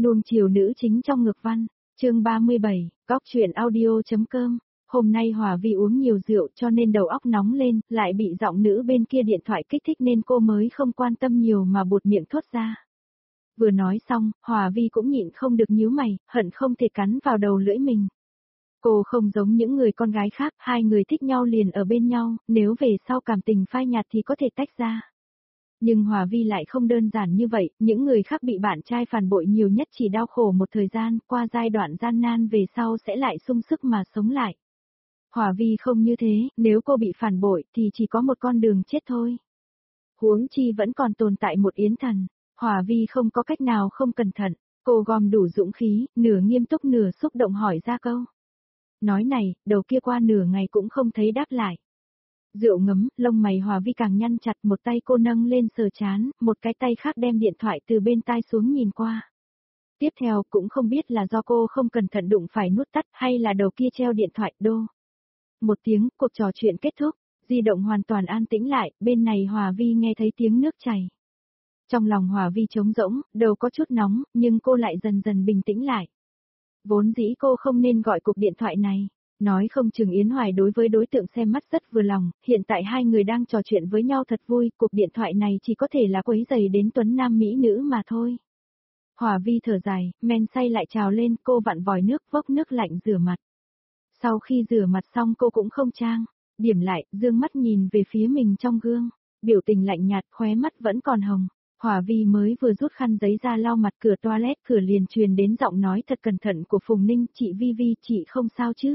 Nuông chiều nữ chính trong ngược văn, chương 37, góc truyện audio.com. Hôm nay Hòa Vi uống nhiều rượu cho nên đầu óc nóng lên, lại bị giọng nữ bên kia điện thoại kích thích nên cô mới không quan tâm nhiều mà buột miệng thốt ra. Vừa nói xong, Hòa Vi cũng nhịn không được nhíu mày, hận không thể cắn vào đầu lưỡi mình. Cô không giống những người con gái khác, hai người thích nhau liền ở bên nhau, nếu về sau cảm tình phai nhạt thì có thể tách ra. Nhưng Hòa Vi lại không đơn giản như vậy, những người khác bị bạn trai phản bội nhiều nhất chỉ đau khổ một thời gian, qua giai đoạn gian nan về sau sẽ lại sung sức mà sống lại. Hòa Vi không như thế, nếu cô bị phản bội thì chỉ có một con đường chết thôi. Huống chi vẫn còn tồn tại một Yến Thần, Hòa Vi không có cách nào không cẩn thận, cô gom đủ dũng khí, nửa nghiêm túc nửa xúc động hỏi ra câu. Nói này, đầu kia qua nửa ngày cũng không thấy đáp lại. Rượu ngấm, lông mày Hòa Vi càng nhăn chặt, một tay cô nâng lên sờ chán, một cái tay khác đem điện thoại từ bên tai xuống nhìn qua. Tiếp theo cũng không biết là do cô không cẩn thận đụng phải nút tắt hay là đầu kia treo điện thoại đô. Một tiếng, cuộc trò chuyện kết thúc, di động hoàn toàn an tĩnh lại, bên này Hòa Vi nghe thấy tiếng nước chảy. Trong lòng Hòa Vi trống rỗng, đầu có chút nóng, nhưng cô lại dần dần bình tĩnh lại. Vốn dĩ cô không nên gọi cuộc điện thoại này. Nói không chừng Yến Hoài đối với đối tượng xem mắt rất vừa lòng, hiện tại hai người đang trò chuyện với nhau thật vui, cuộc điện thoại này chỉ có thể là quấy rầy đến tuấn nam mỹ nữ mà thôi. Hòa Vi thở dài, men say lại trào lên, cô vặn vòi nước, vốc nước lạnh rửa mặt. Sau khi rửa mặt xong cô cũng không trang, điểm lại, dương mắt nhìn về phía mình trong gương, biểu tình lạnh nhạt, khóe mắt vẫn còn hồng. Hòa Vi mới vừa rút khăn giấy ra lau mặt, cửa toilet cửa liền truyền đến giọng nói thật cẩn thận của Phùng Ninh, chị Vi Vi, chị không sao chứ?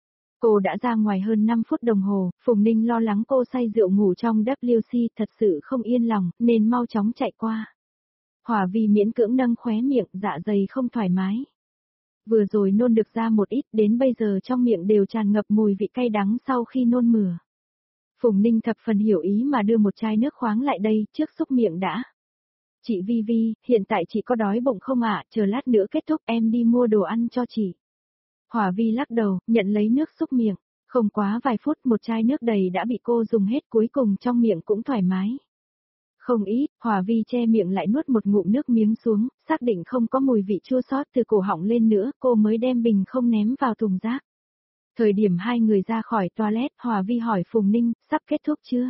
Cô đã ra ngoài hơn 5 phút đồng hồ, Phùng Ninh lo lắng cô say rượu ngủ trong WC thật sự không yên lòng, nên mau chóng chạy qua. Hòa Vi miễn cưỡng nâng khóe miệng, dạ dày không thoải mái. Vừa rồi nôn được ra một ít, đến bây giờ trong miệng đều tràn ngập mùi vị cay đắng sau khi nôn mửa. Phùng Ninh thập phần hiểu ý mà đưa một chai nước khoáng lại đây, trước xúc miệng đã. Chị Vi Vi, hiện tại chị có đói bụng không ạ, chờ lát nữa kết thúc em đi mua đồ ăn cho chị. Hòa Vi lắc đầu, nhận lấy nước xúc miệng, không quá vài phút một chai nước đầy đã bị cô dùng hết, cuối cùng trong miệng cũng thoải mái. Không ít, Hòa Vi che miệng lại nuốt một ngụm nước miếng xuống, xác định không có mùi vị chua xót từ cổ họng lên nữa, cô mới đem bình không ném vào thùng rác. Thời điểm hai người ra khỏi toilet, Hòa Vi hỏi Phùng Ninh, sắp kết thúc chưa?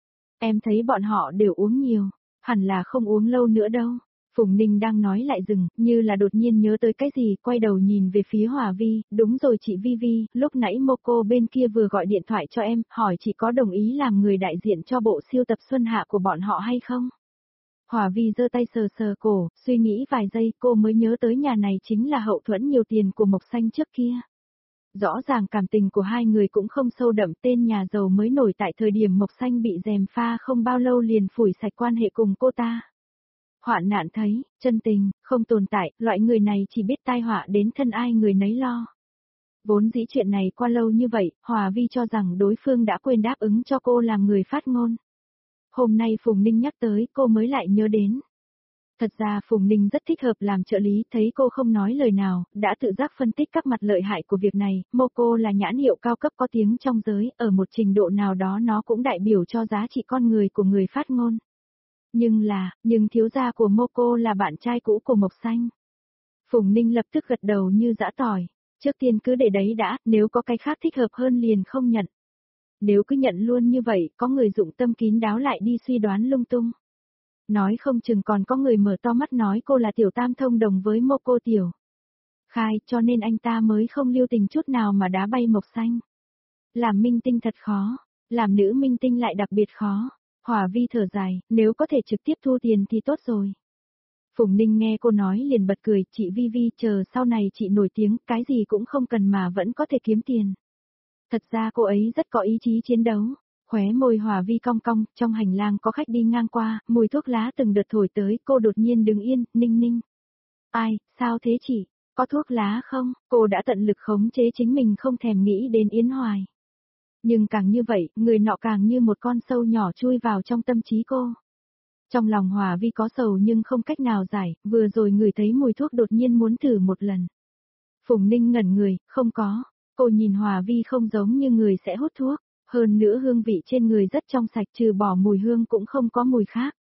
Em thấy bọn họ đều uống nhiều, hẳn là không uống lâu nữa đâu. Phùng Ninh đang nói lại dừng, như là đột nhiên nhớ tới cái gì, quay đầu nhìn về phía Hòa Vi, đúng rồi chị Vi Vi, lúc nãy Moco bên kia vừa gọi điện thoại cho em, hỏi chị có đồng ý làm người đại diện cho bộ siêu tập Xuân Hạ của bọn họ hay không? Hòa Vi giơ tay sờ sờ cổ, suy nghĩ vài giây cô mới nhớ tới nhà này chính là hậu thuẫn nhiều tiền của Mộc Xanh trước kia. Rõ ràng cảm tình của hai người cũng không sâu đậm, tên nhà giàu mới nổi tại thời điểm Mộc Xanh bị gièm pha không bao lâu liền phủi sạch quan hệ cùng cô ta. Hoạn nạn thấy, chân tình, không tồn tại, loại người này chỉ biết tai họa đến thân ai người nấy lo. Vốn dĩ chuyện này qua lâu như vậy, Hòa Vi cho rằng đối phương đã quên đáp ứng cho cô làm người phát ngôn. Hôm nay Phùng Ninh nhắc tới, cô mới lại nhớ đến. Thật ra Phùng Ninh rất thích hợp làm trợ lý, thấy cô không nói lời nào, đã tự giác phân tích các mặt lợi hại của việc này. Moco là nhãn hiệu cao cấp có tiếng trong giới, ở một trình độ nào đó nó cũng đại biểu cho giá trị con người của người phát ngôn. Nhưng thiếu gia của Moco là bạn trai cũ của Mộc Xanh. Phùng Ninh lập tức gật đầu như giã tỏi. Trước tiên cứ để đấy đã, nếu có cái khác thích hợp hơn liền không nhận. Nếu cứ nhận luôn như vậy, có người dụng tâm kín đáo lại đi suy đoán lung tung. Nói không chừng còn có người mở to mắt nói cô là tiểu tam thông đồng với Moco tiểu. Khai, cho nên anh ta mới không lưu tình chút nào mà đá bay Mộc Xanh. Làm minh tinh thật khó, làm nữ minh tinh lại đặc biệt khó. Hòa Vi thở dài, nếu có thể trực tiếp thu tiền thì tốt rồi. Phùng Ninh nghe cô nói liền bật cười, chị Vi Vi, chờ sau này chị nổi tiếng, cái gì cũng không cần mà vẫn có thể kiếm tiền. Thật ra cô ấy rất có ý chí chiến đấu. Khóe môi Hòa Vi cong cong, trong hành lang có khách đi ngang qua, mùi thuốc lá từng đợt thổi tới, cô đột nhiên đứng yên, Ninh Ninh. Ai, sao thế chị, có thuốc lá không? Cô đã tận lực khống chế chính mình không thèm nghĩ đến Yến Hoài. Nhưng càng như vậy, người nọ càng như một con sâu nhỏ chui vào trong tâm trí cô. Trong lòng Hòa Vi có sầu nhưng không cách nào giải, vừa rồi ngửi thấy mùi thuốc đột nhiên muốn thử một lần. Phùng Ninh ngẩn người, không có. Cô nhìn Hòa Vi không giống như người sẽ hút thuốc, hơn nữa hương vị trên người rất trong sạch, trừ bỏ mùi hương cũng không có mùi khác.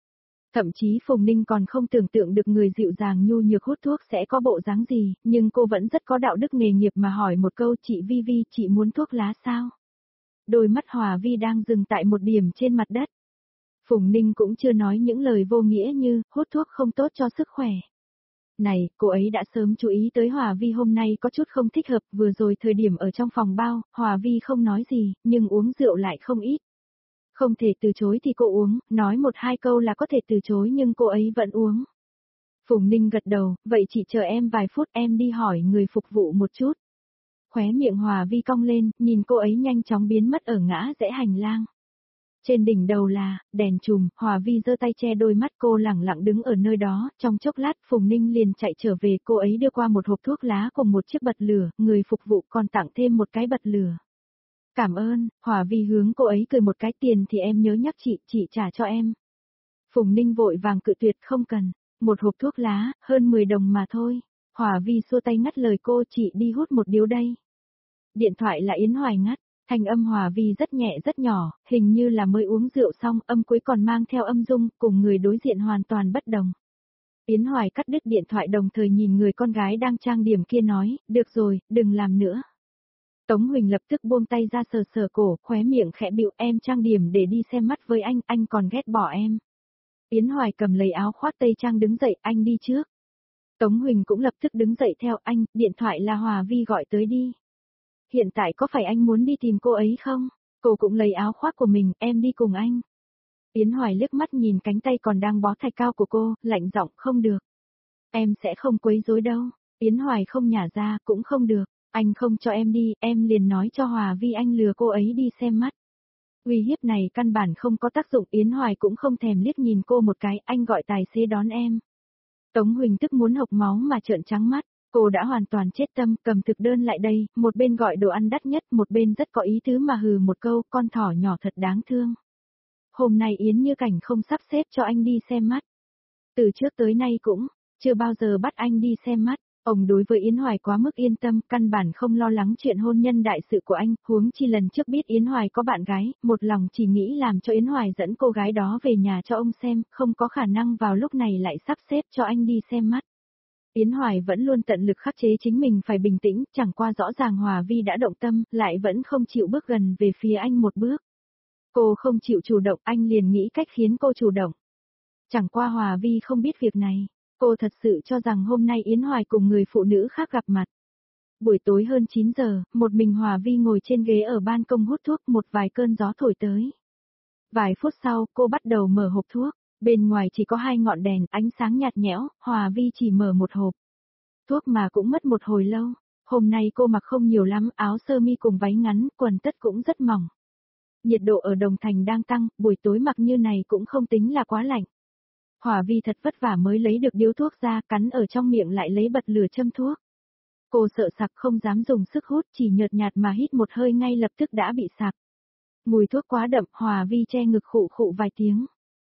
Thậm chí Phùng Ninh còn không tưởng tượng được người dịu dàng nhu nhược hút thuốc sẽ có bộ dáng gì, nhưng cô vẫn rất có đạo đức nghề nghiệp mà hỏi một câu, chị Vi Vi, chị muốn thuốc lá sao? Đôi mắt Hòa Vi đang dừng tại một điểm trên mặt đất. Phùng Ninh cũng chưa nói những lời vô nghĩa như, hút thuốc không tốt cho sức khỏe. Này, cô ấy đã sớm chú ý tới Hòa Vi hôm nay có chút không thích hợp, vừa rồi thời điểm ở trong phòng bao, Hòa Vi không nói gì, nhưng uống rượu lại không ít. Không thể từ chối thì cô uống, nói một hai câu là có thể từ chối nhưng cô ấy vẫn uống. Phùng Ninh gật đầu, vậy chị chờ em vài phút em đi hỏi người phục vụ một chút. Khóe miệng Hòa Vi cong lên, nhìn cô ấy nhanh chóng biến mất ở ngã rẽ hành lang. Trên đỉnh đầu là, đèn chùm, Hòa Vi giơ tay che đôi mắt cô lẳng lặng đứng ở nơi đó, trong chốc lát Phùng Ninh liền chạy trở về, cô ấy đưa qua một hộp thuốc lá cùng một chiếc bật lửa, người phục vụ còn tặng thêm một cái bật lửa. Cảm ơn, Hòa Vi hướng cô ấy cười một cái, tiền thì em nhớ nhắc chị trả cho em. Phùng Ninh vội vàng cự tuyệt, không cần, một hộp thuốc lá, hơn 10 đồng mà thôi. Hòa Vi xua tay ngắt lời cô, chị đi hút một điếu đây. Điện thoại là Yến Hoài ngắt, thanh âm Hòa Vi rất nhẹ rất nhỏ, hình như là mới uống rượu xong, âm cuối còn mang theo âm dung, cùng người đối diện hoàn toàn bất đồng. Yến Hoài cắt đứt điện thoại đồng thời nhìn người con gái đang trang điểm kia nói, được rồi, đừng làm nữa. Tống Huỳnh lập tức buông tay ra sờ sờ cổ, khóe miệng khẽ bĩu, em trang điểm để đi xem mắt với anh còn ghét bỏ em. Yến Hoài cầm lấy áo khoác tây trang đứng dậy, anh đi trước. Tống Huỳnh cũng lập tức đứng dậy theo anh, điện thoại là Hòa Vi gọi tới đi. Hiện tại có phải anh muốn đi tìm cô ấy không? Cô cũng lấy áo khoác của mình, em đi cùng anh. Yến Hoài liếc mắt nhìn cánh tay còn đang bó thạch cao của cô, lạnh giọng, không được. Em sẽ không quấy rối đâu. Yến Hoài không nhả ra, cũng không được. Anh không cho em đi, em liền nói cho Hòa Vi anh lừa cô ấy đi xem mắt. Uy hiếp này căn bản không có tác dụng, Yến Hoài cũng không thèm liếc nhìn cô một cái, anh gọi tài xế đón em. Tống Huỳnh tức muốn hộc máu mà trợn trắng mắt, cô đã hoàn toàn chết tâm, cầm thực đơn lại đây, một bên gọi đồ ăn đắt nhất, một bên rất có ý tứ mà hừ một câu, con thỏ nhỏ thật đáng thương. Hôm nay Yến Như Cảnh không sắp xếp cho anh đi xem mắt. Từ trước tới nay cũng, chưa bao giờ bắt anh đi xem mắt. Ông đối với Yến Hoài quá mức yên tâm, căn bản không lo lắng chuyện hôn nhân đại sự của anh, huống chi lần trước biết Yến Hoài có bạn gái, một lòng chỉ nghĩ làm cho Yến Hoài dẫn cô gái đó về nhà cho ông xem, không có khả năng vào lúc này lại sắp xếp cho anh đi xem mắt. Yến Hoài vẫn luôn tận lực khắc chế chính mình phải bình tĩnh, chẳng qua rõ ràng Hòa Vi đã động tâm, lại vẫn không chịu bước gần về phía anh một bước. Cô không chịu chủ động, anh liền nghĩ cách khiến cô chủ động. Chẳng qua Hòa Vi không biết việc này. Cô thật sự cho rằng hôm nay Yến Hoài cùng người phụ nữ khác gặp mặt. Buổi tối hơn 9 giờ, một mình Hòa Vi ngồi trên ghế ở ban công hút thuốc, một vài cơn gió thổi tới. Vài phút sau, cô bắt đầu mở hộp thuốc. Bên ngoài chỉ có 2 ngọn đèn, ánh sáng nhạt nhẽo, Hòa Vi chỉ mở một hộp. Thuốc mà cũng mất một hồi lâu. Hôm nay cô mặc không nhiều lắm, áo sơ mi cùng váy ngắn, quần tất cũng rất mỏng. Nhiệt độ ở Đồng Thành đang tăng, buổi tối mặc như này cũng không tính là quá lạnh. Hòa Vi thật vất vả mới lấy được điếu thuốc ra, cắn ở trong miệng lại lấy bật lửa châm thuốc. Cô sợ sặc không dám dùng sức hút, chỉ nhợt nhạt mà hít một hơi ngay lập tức đã bị sặc. Mùi thuốc quá đậm, Hòa Vi che ngực khụ khụ vài tiếng.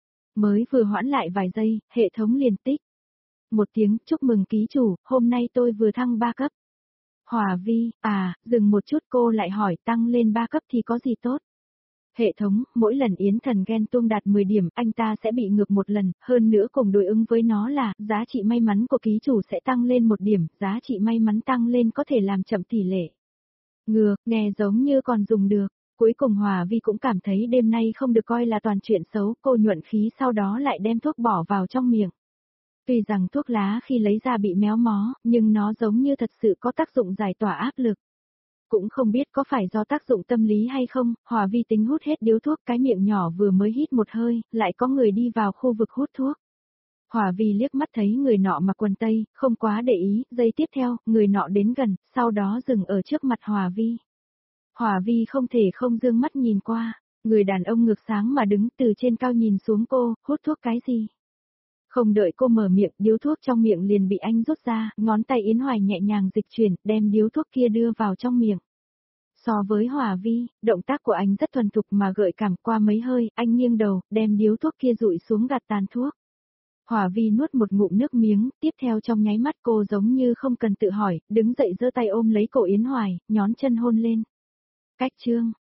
Mới vừa hoãn lại vài giây, hệ thống liền tích. Một tiếng, chúc mừng ký chủ, hôm nay tôi vừa thăng 3 cấp. Hòa Vi, dừng một chút, cô lại hỏi tăng lên 3 cấp thì có gì tốt? Hệ thống, mỗi lần Yến Thần ghen tuông đạt 10 điểm, anh ta sẽ bị ngược một lần, hơn nữa cùng đối ứng với nó là, giá trị may mắn của ký chủ sẽ tăng lên 1 điểm, giá trị may mắn tăng lên có thể làm chậm tỷ lệ. Ngược, nghe giống như còn dùng được. Cuối cùng Hòa Vi cũng cảm thấy đêm nay không được coi là toàn chuyện xấu, cô nhuận khí sau đó lại đem thuốc bỏ vào trong miệng. Tuy rằng thuốc lá khi lấy ra bị méo mó, nhưng nó giống như thật sự có tác dụng giải tỏa áp lực. Cũng không biết có phải do tác dụng tâm lý hay không, Hòa Vi tính hút hết điếu thuốc, cái miệng nhỏ vừa mới hít một hơi, lại có người đi vào khu vực hút thuốc. Hòa Vi liếc mắt thấy người nọ mặc quần tây, không quá để ý, giây tiếp theo, người nọ đến gần, sau đó dừng ở trước mặt Hòa Vi. Hòa Vi không thể không dương mắt nhìn qua, người đàn ông ngược sáng mà đứng từ trên cao nhìn xuống cô, hút thuốc cái gì? Không đợi cô mở miệng, điếu thuốc trong miệng liền bị anh rút ra, ngón tay Yến Hoài nhẹ nhàng dịch chuyển, đem điếu thuốc kia đưa vào trong miệng. So với Hòa Vi, động tác của anh rất thuần thục mà gợi cảm, qua mấy hơi, anh nghiêng đầu, đem điếu thuốc kia dụi xuống gạt tàn thuốc. Hòa Vi nuốt một ngụm nước miếng, tiếp theo trong nháy mắt cô giống như không cần tự hỏi, đứng dậy giơ tay ôm lấy cổ Yến Hoài, nhón chân hôn lên. Cách chương